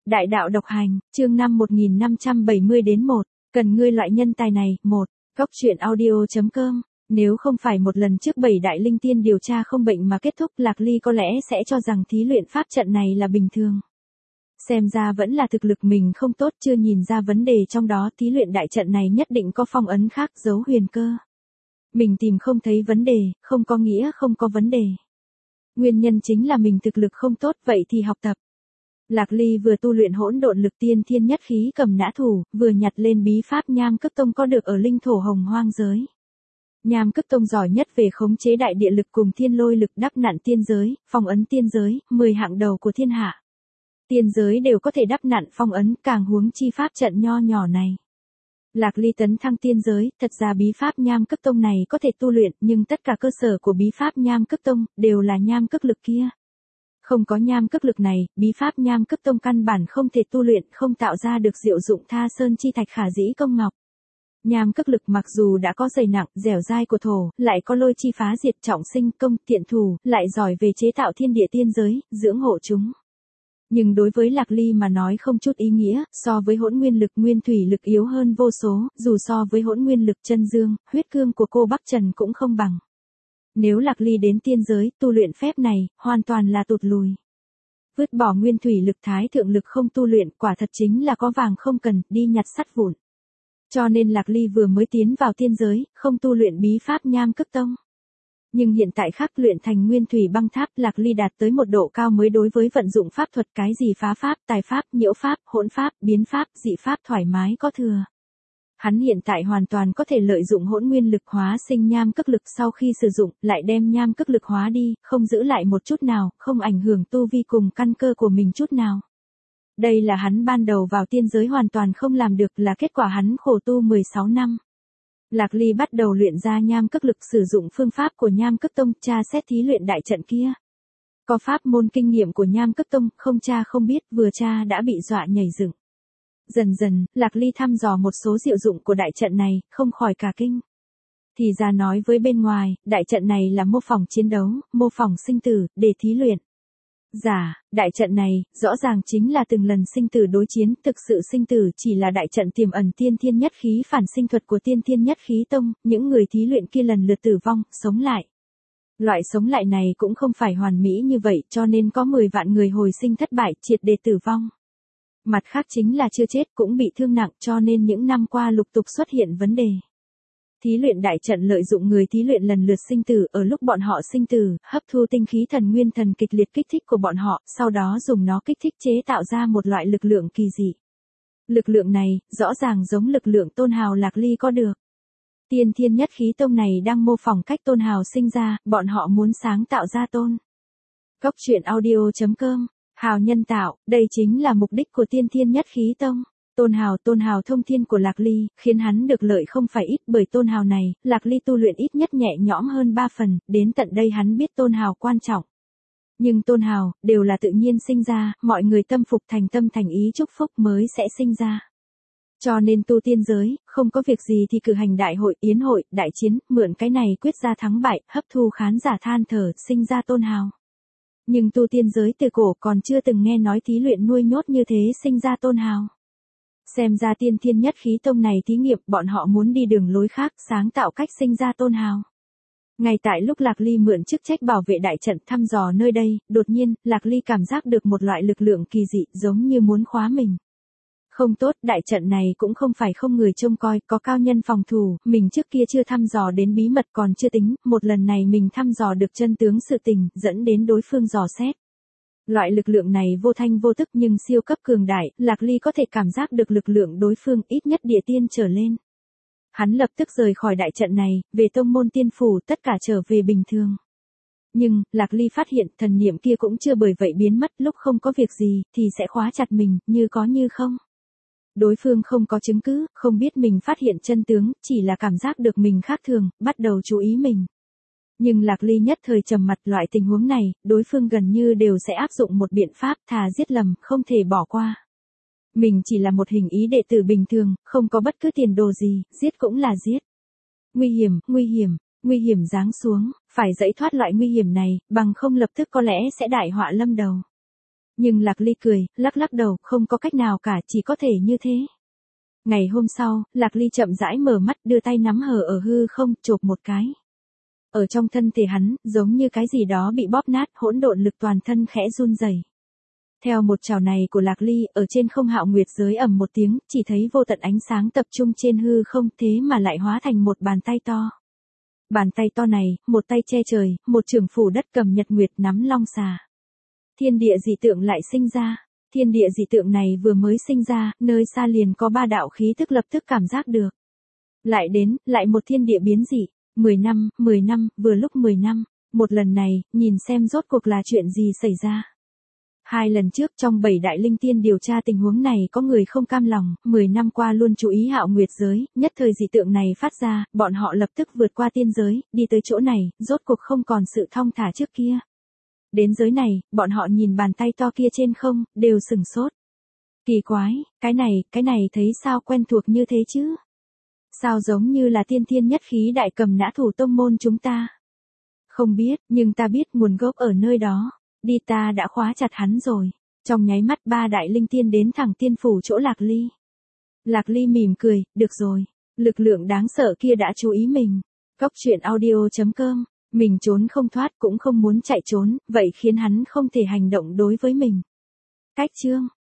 Đại đạo độc hành, chương 5 1570 đến 1. Cần ngươi loại nhân tài này, 1. Góc truyện audio.com. Nếu không phải một lần trước 7 đại linh tiên điều tra không bệnh mà kết thúc, Lạc Ly có lẽ sẽ cho rằng thí luyện pháp trận này là bình thường. Xem ra vẫn là thực lực mình không tốt, chưa nhìn ra vấn đề trong đó, thí luyện đại trận này nhất định có phong ấn khác giấu huyền cơ. Mình tìm không thấy vấn đề, không có nghĩa không có vấn đề. Nguyên nhân chính là mình thực lực không tốt, vậy thì học tập. Lạc Ly vừa tu luyện hỗn độn lực tiên thiên nhất khí cầm nã thủ, vừa nhặt lên bí pháp Nham Cức Tông có được ở linh thổ hồng hoang giới. Nham Cức Tông giỏi nhất về khống chế đại địa lực cùng thiên lôi lực, đắp nặn tiên giới, phong ấn tiên giới, 10 hạng đầu của thiên hạ. Tiên giới đều có thể đắp nặn phong ấn, càng huống chi pháp trận nho nhỏ này. Lạc Ly tấn thăng tiên giới, thật ra bí pháp Nham Cức Tông này có thể tu luyện, nhưng tất cả cơ sở của bí pháp Nham Cức Tông đều là nham cức lực kia. Không có nham cức lực này, bí pháp Nham Cức Tông căn bản không thể tu luyện, không tạo ra được diệu dụng Tha Sơn chi thạch khả dĩ công ngọc. Nham cức lực mặc dù đã có dày nặng, dẻo dai của thổ, lại có lôi chi phá diệt trọng sinh công tiện thủ, lại giỏi về chế tạo thiên địa tiên giới, dưỡng hộ chúng. Nhưng đối với Lạc Ly mà nói không chút ý nghĩa, so với hỗn nguyên lực nguyên thủy lực yếu hơn vô số, dù so với hỗn nguyên lực chân dương, huyết cương của cô Bắc Trần cũng không bằng. Nếu Lạc Ly đến tiên giới, tu luyện phép này, hoàn toàn là tụt lùi. Vứt bỏ nguyên thủy lực thái thượng lực không tu luyện, quả thật chính là có vàng không cần, đi nhặt sắt vụn. Cho nên Lạc Ly vừa mới tiến vào tiên giới, không tu luyện bí pháp Nham Cức Tông. Nhưng hiện tại khắc luyện thành nguyên thủy băng tháp, Lạc Ly đạt tới một độ cao mới đối với vận dụng pháp thuật, cái gì phá pháp, tài pháp, nhiễu pháp, hỗn pháp, biến pháp, dị pháp thoải mái có thừa. Hắn hiện tại hoàn toàn có thể lợi dụng hỗn nguyên lực hóa sinh nham cức lực, sau khi sử dụng, lại đem nham cức lực hóa đi, không giữ lại một chút nào, không ảnh hưởng tu vi cùng căn cơ của mình chút nào. Đây là hắn ban đầu vào tiên giới hoàn toàn không làm được, là kết quả hắn khổ tu 16 năm. Lạc Ly bắt đầu luyện ra nham cức lực, sử dụng phương pháp của Nham Cức Tông, tra xét thí luyện đại trận kia. Có pháp môn kinh nghiệm của Nham Cức Tông, không tra không biết, vừa tra đã bị dọa nhảy dựng. Dần dần, Lạc Ly thăm dò một số diệu dụng của đại trận này, không khỏi cả kinh. Thì ra nói với bên ngoài, đại trận này là mô phỏng chiến đấu, mô phỏng sinh tử, để thí luyện. Đại trận này, rõ ràng chính là từng lần sinh tử đối chiến, thực sự sinh tử chỉ là đại trận tiềm ẩn tiên thiên nhất khí phản sinh thuật của tiên thiên nhất khí tông, những người thí luyện kia lần lượt tử vong, sống lại. Loại sống lại này cũng không phải hoàn mỹ như vậy, cho nên có 10 vạn người hồi sinh thất bại, triệt để tử vong. Mặt khác chính là chưa chết cũng bị thương nặng, cho nên những năm qua lục tục xuất hiện vấn đề. Thí luyện đại trận lợi dụng người thí luyện lần lượt sinh tử, ở lúc bọn họ sinh tử, hấp thu tinh khí thần nguyên thần kịch liệt kích thích của bọn họ, sau đó dùng nó kích thích chế tạo ra một loại lực lượng kỳ dị. Lực lượng này, rõ ràng giống lực lượng Tôn Hào Lạc Ly có được. Tiên thiên nhất khí tông này đang mô phỏng cách Tôn Hào sinh ra, bọn họ muốn sáng tạo ra tôn. Góc truyện audio.com. Hào nhân tạo, đây chính là mục đích của tiên thiên nhất khí tông. Tôn hào thông thiên của Lạc Ly, khiến hắn được lợi không phải ít, bởi tôn hào này, Lạc Ly tu luyện ít nhất nhẹ nhõm hơn 3 phần, đến tận đây hắn biết tôn hào quan trọng. Nhưng tôn hào, đều là tự nhiên sinh ra, mọi người tâm phục thành tâm thành ý chúc phúc mới sẽ sinh ra. Cho nên tu tiên giới, không có việc gì thì cử hành đại hội, yến hội, đại chiến, mượn cái này quyết ra thắng bại, hấp thu khán giả than thở, sinh ra tôn hào. Nhưng tu tiên giới từ cổ còn chưa từng nghe nói thí luyện nuôi nhốt như thế sinh ra tôn hào. Xem ra tiên thiên nhất khí tông này thí nghiệm, bọn họ muốn đi đường lối khác, sáng tạo cách sinh ra tôn hào. Ngay tại lúc Lạc Ly mượn chức trách bảo vệ đại trận thăm dò nơi đây, đột nhiên, Lạc Ly cảm giác được một loại lực lượng kỳ dị, giống như muốn khóa mình. Không tốt, đại trận này cũng không phải không người trông coi, có cao nhân phòng thủ, mình trước kia chưa thăm dò đến bí mật còn chưa tính, một lần này mình thăm dò được chân tướng sự tình, dẫn đến đối phương dò xét. Loại lực lượng này vô thanh vô tức nhưng siêu cấp cường đại, Lạc Ly có thể cảm giác được lực lượng đối phương ít nhất địa tiên trở lên. Hắn lập tức rời khỏi đại trận này, về tông môn tiên phủ, tất cả trở về bình thường. Nhưng, Lạc Ly phát hiện thần niệm kia cũng chưa bởi vậy biến mất, lúc không có việc gì, thì sẽ khóa chặt mình, như có như không. Đối phương không có chứng cứ, không biết mình phát hiện chân tướng, chỉ là cảm giác được mình khác thường, bắt đầu chú ý mình. Nhưng Lạc Ly nhất thời trầm mặt, loại tình huống này, đối phương gần như đều sẽ áp dụng một biện pháp, thà giết lầm, không thể bỏ qua. Mình chỉ là một hình ý đệ tử bình thường, không có bất cứ tiền đồ gì, giết cũng là giết. Nguy hiểm giáng xuống, phải dẫy thoát loại nguy hiểm này, bằng không lập tức có lẽ sẽ đại họa lâm đầu. Nhưng Lạc Ly cười, lắc lắc đầu, không có cách nào cả, chỉ có thể như thế. Ngày hôm sau, Lạc Ly chậm rãi mở mắt, đưa tay nắm hở ở hư không, chộp một cái. Ở trong thân thể hắn, giống như cái gì đó bị bóp nát, hỗn độn lực toàn thân khẽ run rẩy. Theo một chảo này của Lạc Ly, ở trên không hạo nguyệt giới ầm một tiếng, chỉ thấy vô tận ánh sáng tập trung trên hư không, thế mà lại hóa thành một bàn tay to. Bàn tay to này, một tay che trời, một chưởng phủ đất cầm nhật nguyệt nắm long xà. Thiên địa dị tượng lại sinh ra. Thiên địa dị tượng này vừa mới sinh ra, nơi xa liền có 3 đạo khí tức lập tức cảm giác được. Lại đến, lại một thiên địa biến dị. 10 năm, vừa lúc 10 năm. Một lần này, nhìn xem rốt cuộc là chuyện gì xảy ra. 2 lần trước trong 7 đại linh tiên điều tra tình huống này có người không cam lòng, 10 năm qua luôn chú ý hạo nguyệt giới, nhất thời dị tượng này phát ra, bọn họ lập tức vượt qua tiên giới, đi tới chỗ này, rốt cuộc không còn sự thong thả trước kia. Đến giới này, bọn họ nhìn bàn tay to kia trên không, đều sửng sốt. Kỳ quái, cái này thấy sao quen thuộc như thế chứ? Sao giống như là tiên thiên nhất khí đại cầm nã thủ tông môn chúng ta? Không biết, nhưng ta biết nguồn gốc ở nơi đó. Đi ta đã khóa chặt hắn rồi. Trong nháy mắt 3 đại linh tiên đến thẳng tiên phủ chỗ Lạc Ly. Lạc Ly mỉm cười, được rồi. Lực lượng đáng sợ kia đã chú ý mình. Cốc truyện audio.com. Mình trốn không thoát cũng không muốn chạy trốn, vậy khiến hắn không thể hành động đối với mình. Cách chương